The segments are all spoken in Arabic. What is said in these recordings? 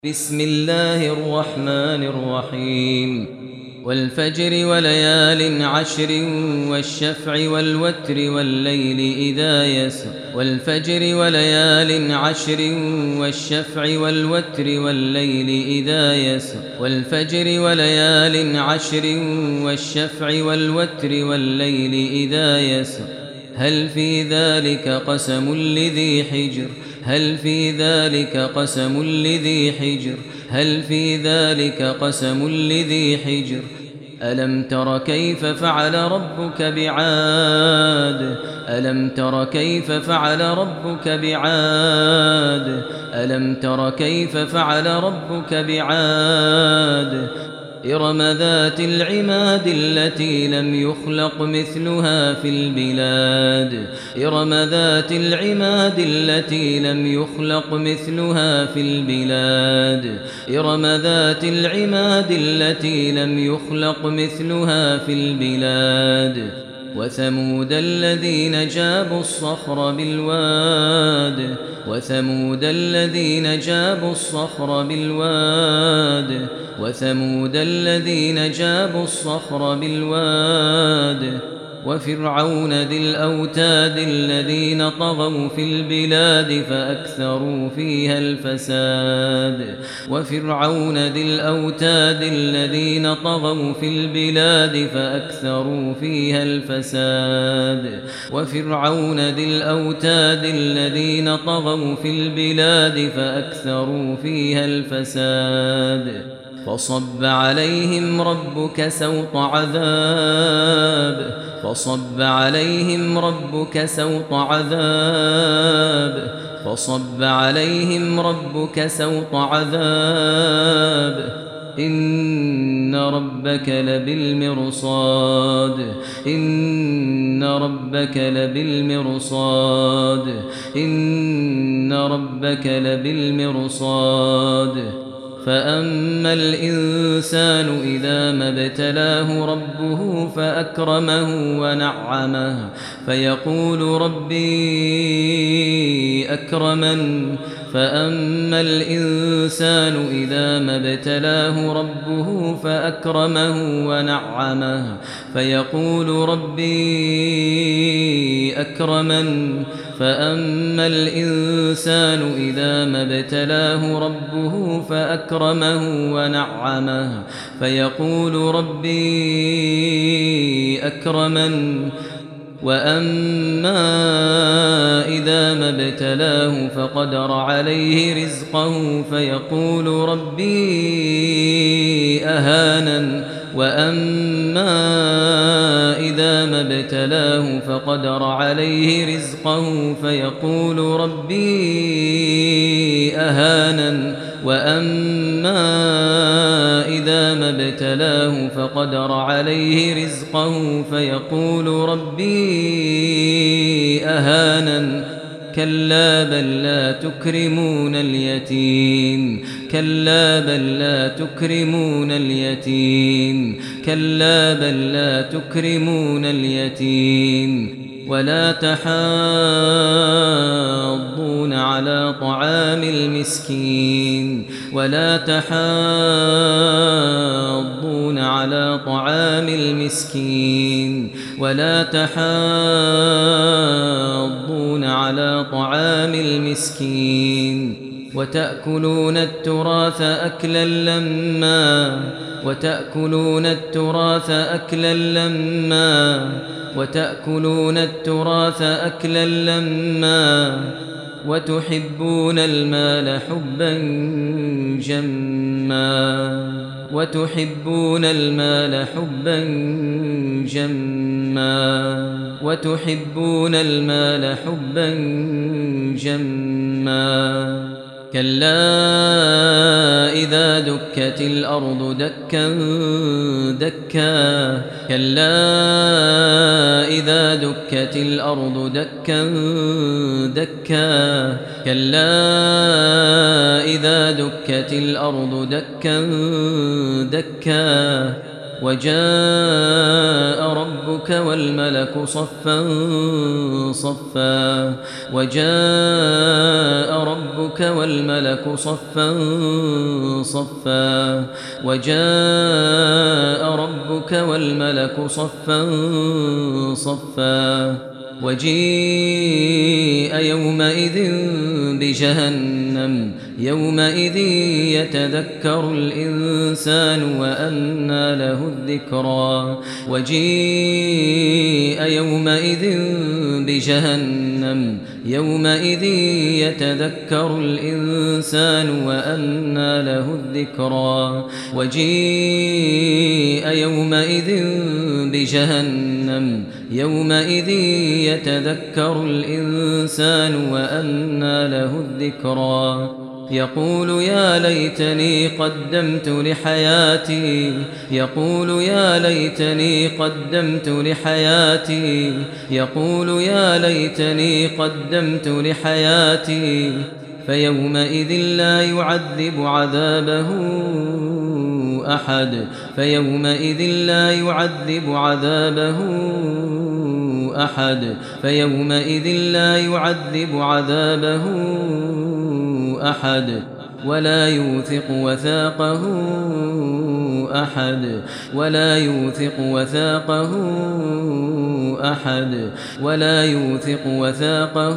بسم الله الرحمن الرحيم والفجر وليال عشر والشفع والوتر والليل إذا يسر والفجر وليال عشر والشفع والوتر والليل إذا يسر والفجر وليال عشر والشفع والوتر والليل إذا يسر هل في ذلك قسم لذي حجر هل في ذلك قسم لذي حجر هل في ذلك قسم لذي حجر ألم تر كيف فعل ربك بعاد ألم تر كيف فعل ربك بعاد ألم تر كيف فعل ربك بعاد إرم ذات العماد التي لم يخلق مثلها في البلاد إرم ذات العماد التي لم يخلق مثلها في البلاد إرم ذات العماد التي لم يخلق مثلها في البلاد وثمود الذين جابوا الصخر بالواد وثمود الذين جابوا الصخر بالواد وثمود الذين جابوا الصخر بالواد وفرعون ذي الأوتاد الذين طغوا في البلاد فأكثروا فيها الفساد وفرعون ذي الأوتاد الذين طغوا في البلاد فأكثروا فيها الفساد وفرعون ذي الأوتاد الذين طغوا في البلاد فأكثروا فيها الفساد فصب عليهم ربك سوط عذاب فصب عليهم ربك سوط عذاب فصب عليهم ربك سوط عذاب إن ربك لبالمرصاد إن ربك لبالمرصاد إن ربك لبالمرصاد فأما الإنسان إذا ما ابتلاه ربه فأكرمه ونعمه فيقول ربي أكرمن فأما الإنسان إذا ما ابتلاه ربه فأكرمه ونعمه فيقول ربي أكرمن فأما الإنسان إذا ما ابتلاه ربه فأكرمه ونعمه فيقول ربي أكرمن وأما إذا ما ابتلاه فقدر عليه رزقه فيقول ربي أهانن وأما إذا ما ابتلاه فقدر عليه رزقه فيقول ربي أهانن وأما إذا ما ابتلاه فقدر عليه رزقه فيقول ربي أهانن كلا بل لا تكرمون اليتيم كلا بل لا تكرمون اليتيم كلا بل لا تكرمون اليتيم ولا تحاضون على طعام المسكين ولا تحاضون على طعام المسكين ولا تحاضون على طعام المسكين وتأكلون التراث أكلا لما وتأكلون التراث أكلا لما وتأكلون التراث أكلا لما وتحبون المال حبا جما وتحبون المال حبا جما وتحبون المال حبا جما كلا إذا دكت الأرض دكا دكا كلا إذا دكت الأرض دكا دكا كلا إذا دكت الأرض دكا دكا وجاء ربك والملك صفا صفا وجاء ربك والملك صفا صفا وجاء ربك والملك صفا صفا وجيء يومئذ بجهنم يومئذ يتذكر الإنسان وأنى له الذكرى وجيء يومئذ بجهنم يومئذ يتذكر الإنسان وأنى له الذكرى وجيء يومئذ بجهنم يومئذ يتذكر الإنسان وأنى له الذكرى يقول يا ليتني قدمت لحياتي يقول يا ليتني قدمت لحياتي يقول يا ليتني قدمت لحياتي فيومئذ لا يعذب عذابه أحد فيومئذ لا يعذب عذابه أحد فيومئذ لا يعذب عذابه أحد ولا يوثق وثاقه أحد ولا يوثق وثاقه أحد ولا يوثق وثاقه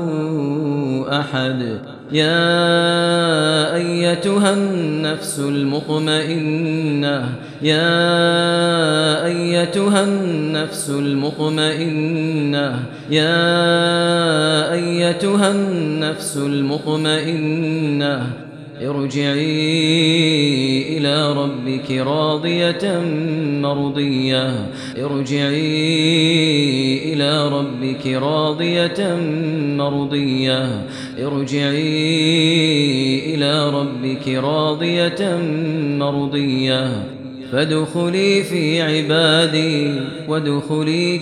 أحد يا أيتها النفس المطمئنة يا أيتها النفس المطمئنة يا أيتها النفس المطمئنة ارجعي إلى ربك راضية مرضية ارجعي إلى ربك راضية مرضية ارجعي إلى ربك راضية مرضية فادخلي في عبادي وادخلي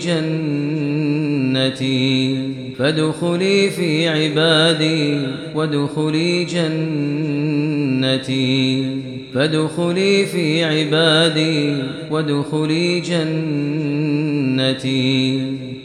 جنتي فادخلي في عبادي وادخلي جنتي فادخلي في عبادي وادخلي جنتي